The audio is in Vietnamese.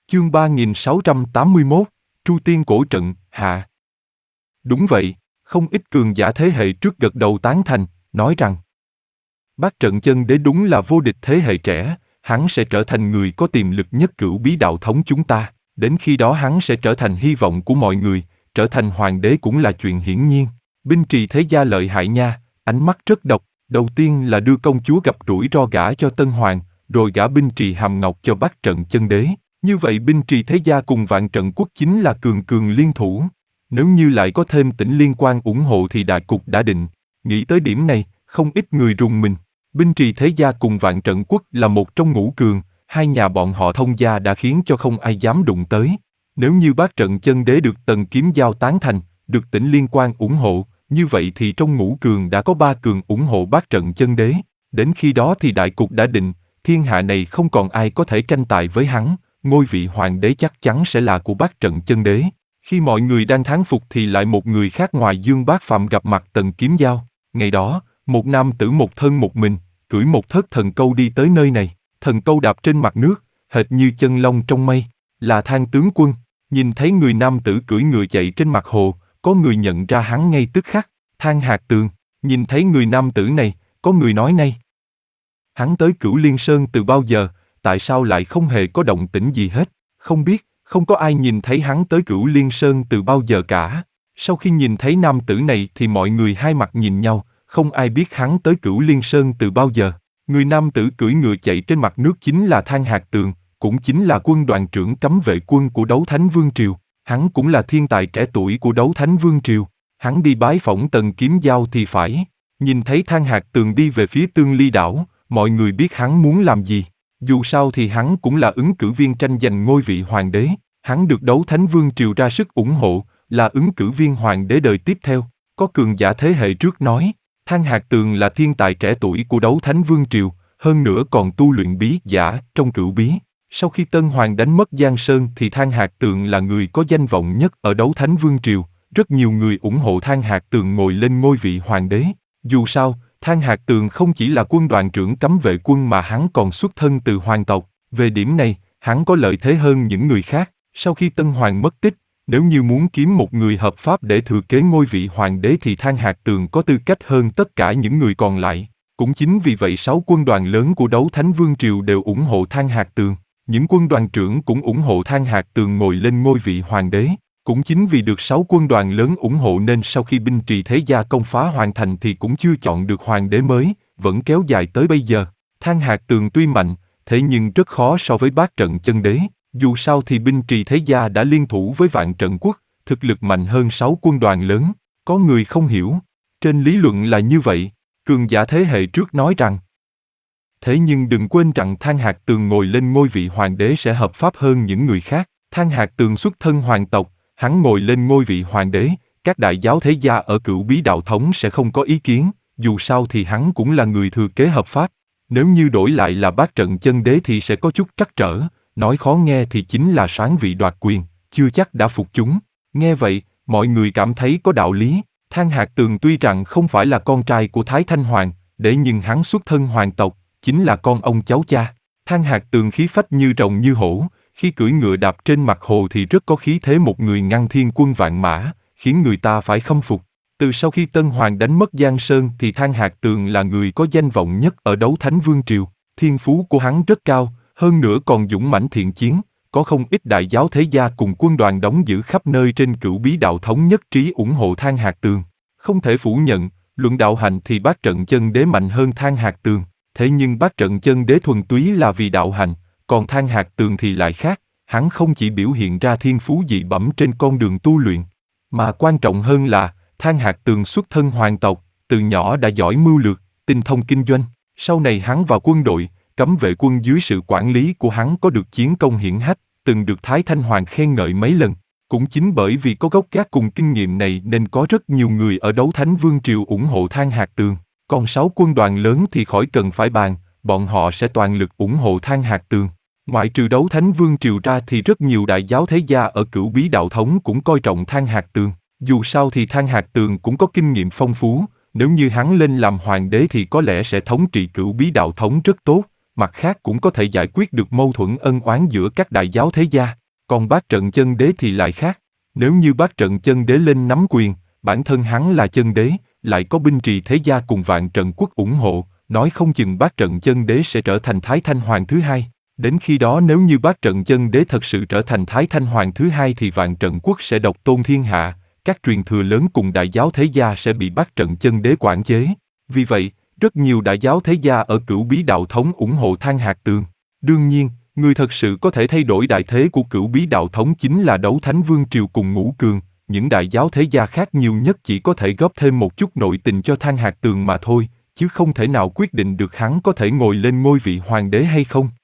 Chương 3681, Tru Tiên Cổ Trận, hạ. Đúng vậy, không ít cường giả thế hệ trước gật đầu tán thành, nói rằng Bát Trận Chân Đế đúng là vô địch thế hệ trẻ, hắn sẽ trở thành người có tiềm lực nhất cửu bí đạo thống chúng ta, đến khi đó hắn sẽ trở thành hy vọng của mọi người, trở thành hoàng đế cũng là chuyện hiển nhiên. Binh Trì Thế Gia lợi hại nha, ánh mắt rất độc, đầu tiên là đưa công chúa gặp rủi ro gả cho Tân Hoàng, rồi gả Binh Trì Hàm Ngọc cho Bát Trận Chân Đế. Như vậy Binh Trì Thế Gia cùng Vạn Trận Quốc chính là cường cường liên thủ. Nếu như lại có thêm Tỉnh Liên Quan ủng hộ thì đại cục đã định. Nghĩ tới điểm này, không ít người rùng mình. Binh Trì Thế Gia cùng Vạn Trận Quốc là một trong ngũ cường, hai nhà bọn họ thông gia đã khiến cho không ai dám đụng tới. Nếu như Bát Trận Chân Đế được Tần Kiếm Giao tán thành, được Tỉnh Liên Quan ủng hộ, như vậy thì trong ngũ cường đã có ba cường ủng hộ Bát Trận Chân Đế. Đến khi đó thì đại cục đã định, thiên hạ này không còn ai có thể tranh tài với hắn. Ngôi vị hoàng đế chắc chắn sẽ là của Bát Trận Chân Đế. Khi mọi người đang thán phục thì lại một người khác ngoài Dương Bác Phạm gặp mặt Tần Kiếm Giao. Ngày đó, một nam tử một thân một mình, cưỡi một thất thần câu đi tới nơi này. Thần câu đạp trên mặt nước, hệt như chân long trong mây, là Thang tướng quân. Nhìn thấy người nam tử cưỡi ngựa chạy trên mặt hồ, có người nhận ra hắn ngay tức khắc. Thang Hạc Tường. Nhìn thấy người nam tử này, có người nói này: hắn tới Cửu Liên Sơn từ bao giờ? Tại sao lại không hề có động tĩnh gì hết? Không biết, không có ai nhìn thấy hắn tới Cửu Liên Sơn từ bao giờ cả. Sau khi nhìn thấy nam tử này thì mọi người hai mặt nhìn nhau, không ai biết hắn tới Cửu Liên Sơn từ bao giờ. Người nam tử cưỡi ngựa chạy trên mặt nước chính là Thang Hạc Tường, cũng chính là quân đoàn trưởng cấm vệ quân của Đấu Thánh Vương Triều. Hắn cũng là thiên tài trẻ tuổi của Đấu Thánh Vương Triều. Hắn đi bái phỏng Tần Kiếm Giao thì phải. Nhìn thấy Thang Hạc Tường đi về phía Tương Ly đảo, mọi người biết hắn muốn làm gì. Dù sao thì hắn cũng là ứng cử viên tranh giành ngôi vị hoàng đế, hắn được Đấu Thánh Vương Triều ra sức ủng hộ, là ứng cử viên hoàng đế đời tiếp theo. Có cường giả thế hệ trước nói, Thang Hạc Tường là thiên tài trẻ tuổi của Đấu Thánh Vương Triều, hơn nữa còn tu luyện bí giả trong cửu bí. Sau khi Tân Hoàng đánh mất Giang Sơn thì Thang Hạc Tường là người có danh vọng nhất ở Đấu Thánh Vương Triều, rất nhiều người ủng hộ Thang Hạc Tường ngồi lên ngôi vị hoàng đế. Dù sao, Thang Hạc Tường không chỉ là quân đoàn trưởng cấm vệ quân mà hắn còn xuất thân từ hoàng tộc. Về điểm này, hắn có lợi thế hơn những người khác. Sau khi Tân Hoàng mất tích, nếu như muốn kiếm một người hợp pháp để thừa kế ngôi vị hoàng đế thì Thang Hạc Tường có tư cách hơn tất cả những người còn lại. Cũng chính vì vậy 6 quân đoàn lớn của Đấu Thánh Vương Triều đều ủng hộ Thang Hạc Tường. Những quân đoàn trưởng cũng ủng hộ Thang Hạc Tường ngồi lên ngôi vị hoàng đế. Cũng chính vì được 6 quân đoàn lớn ủng hộ nên sau khi Binh Trì Thế Gia công phá hoàn thành thì cũng chưa chọn được hoàng đế mới, vẫn kéo dài tới bây giờ. Thang Hạc Tường tuy mạnh, thế nhưng rất khó so với Bát Trận Chân Đế. Dù sao thì Binh Trì Thế Gia đã liên thủ với Vạn Trận Quốc, thực lực mạnh hơn 6 quân đoàn lớn. Có người không hiểu. Trên lý luận là như vậy, cường giả thế hệ trước nói rằng. Thế nhưng đừng quên rằng Thang Hạc Tường ngồi lên ngôi vị hoàng đế sẽ hợp pháp hơn những người khác. Thang Hạc Tường xuất thân hoàng tộc, hắn ngồi lên ngôi vị hoàng đế, các đại giáo thế gia ở Cửu Bí đạo thống sẽ không có ý kiến, dù sao thì hắn cũng là người thừa kế hợp pháp. Nếu như đổi lại là Bát Trận Chân Đế thì sẽ có chút trắc trở, nói khó nghe thì chính là soán vị đoạt quyền, chưa chắc đã phục chúng. Nghe vậy, mọi người cảm thấy có đạo lý. Thang Hạc Tường tuy rằng không phải là con trai của Thái Thanh Hoàng, nhưng hắn xuất thân hoàng tộc, chính là con ông cháu cha. Thang Hạc Tường khí phách như rồng như hổ, khi cưỡi ngựa đạp trên mặt hồ thì rất có khí thế một người ngăn thiên quân vạn mã, khiến người ta phải khâm phục. Từ sau khi Tân Hoàng đánh mất Giang Sơn thì Thang Hạc Tường là người có danh vọng nhất ở Đấu Thánh Vương Triều. Thiên phú của hắn rất cao, hơn nữa còn dũng mãnh thiện chiến, có không ít đại giáo thế gia cùng quân đoàn đóng giữ khắp nơi trên Cửu Bí đạo thống nhất trí ủng hộ Thang Hạc Tường. Không thể phủ nhận, luận đạo hành thì Bát Trận Chân Đế mạnh hơn Thang Hạc Tường, thế nhưng Bát Trận Chân Đế thuần túy là vì đạo hành, còn Thang Hạc Tường thì lại khác, hắn không chỉ biểu hiện ra thiên phú dị bẩm trên con đường tu luyện, mà quan trọng hơn là, Thang Hạc Tường xuất thân hoàng tộc, từ nhỏ đã giỏi mưu lược, tinh thông kinh doanh, sau này hắn vào quân đội, cấm vệ quân dưới sự quản lý của hắn có được chiến công hiển hách, từng được Thái Thanh Hoàng khen ngợi mấy lần. Cũng chính bởi vì có gốc gác cùng kinh nghiệm này nên có rất nhiều người ở Đấu Thánh Vương Triều ủng hộ Thang Hạc Tường. Còn 6 quân đoàn lớn thì khỏi cần phải bàn, bọn họ sẽ toàn lực ủng hộ Thang Hạc Tường. Ngoại trừ Đấu Thánh Vương Triều ra thì rất nhiều đại giáo thế gia ở Cửu Bí đạo thống cũng coi trọng Thang Hạc Tường. Dù sao thì Thang Hạc Tường cũng có kinh nghiệm phong phú, nếu như hắn lên làm hoàng đế thì có lẽ sẽ thống trị Cửu Bí đạo thống rất tốt, mặt khác cũng có thể giải quyết được mâu thuẫn ân oán giữa các đại giáo thế gia. Còn Bát Trận Chân Đế thì lại khác. Nếu như Bát Trận Chân Đế lên nắm quyền, bản thân hắn là chân đế, lại có binh trì thế gia cùng Vạn Trận Quốc ủng hộ, nói không chừng Bát Trận Chân Đế sẽ trở thành Thái Thanh Hoàng thứ hai. Đến khi đó nếu như Bát Trận Chân Đế thật sự trở thành Thái Thanh Hoàng thứ hai thì Vạn Trận Quốc sẽ độc tôn thiên hạ, các truyền thừa lớn cùng đại giáo thế gia sẽ bị Bát Trận Chân Đế quản chế. Vì vậy, rất nhiều đại giáo thế gia ở Cửu Bí Đạo Thống ủng hộ Than Hạc Tường. Đương nhiên, người thật sự có thể thay đổi đại thế của Cửu Bí Đạo Thống chính là Đấu Thánh Vương Triều cùng Ngũ Cường, những đại giáo thế gia khác nhiều nhất chỉ có thể góp thêm một chút nội tình cho Than Hạc Tường mà thôi, chứ không thể nào quyết định được hắn có thể ngồi lên ngôi vị hoàng đế hay không.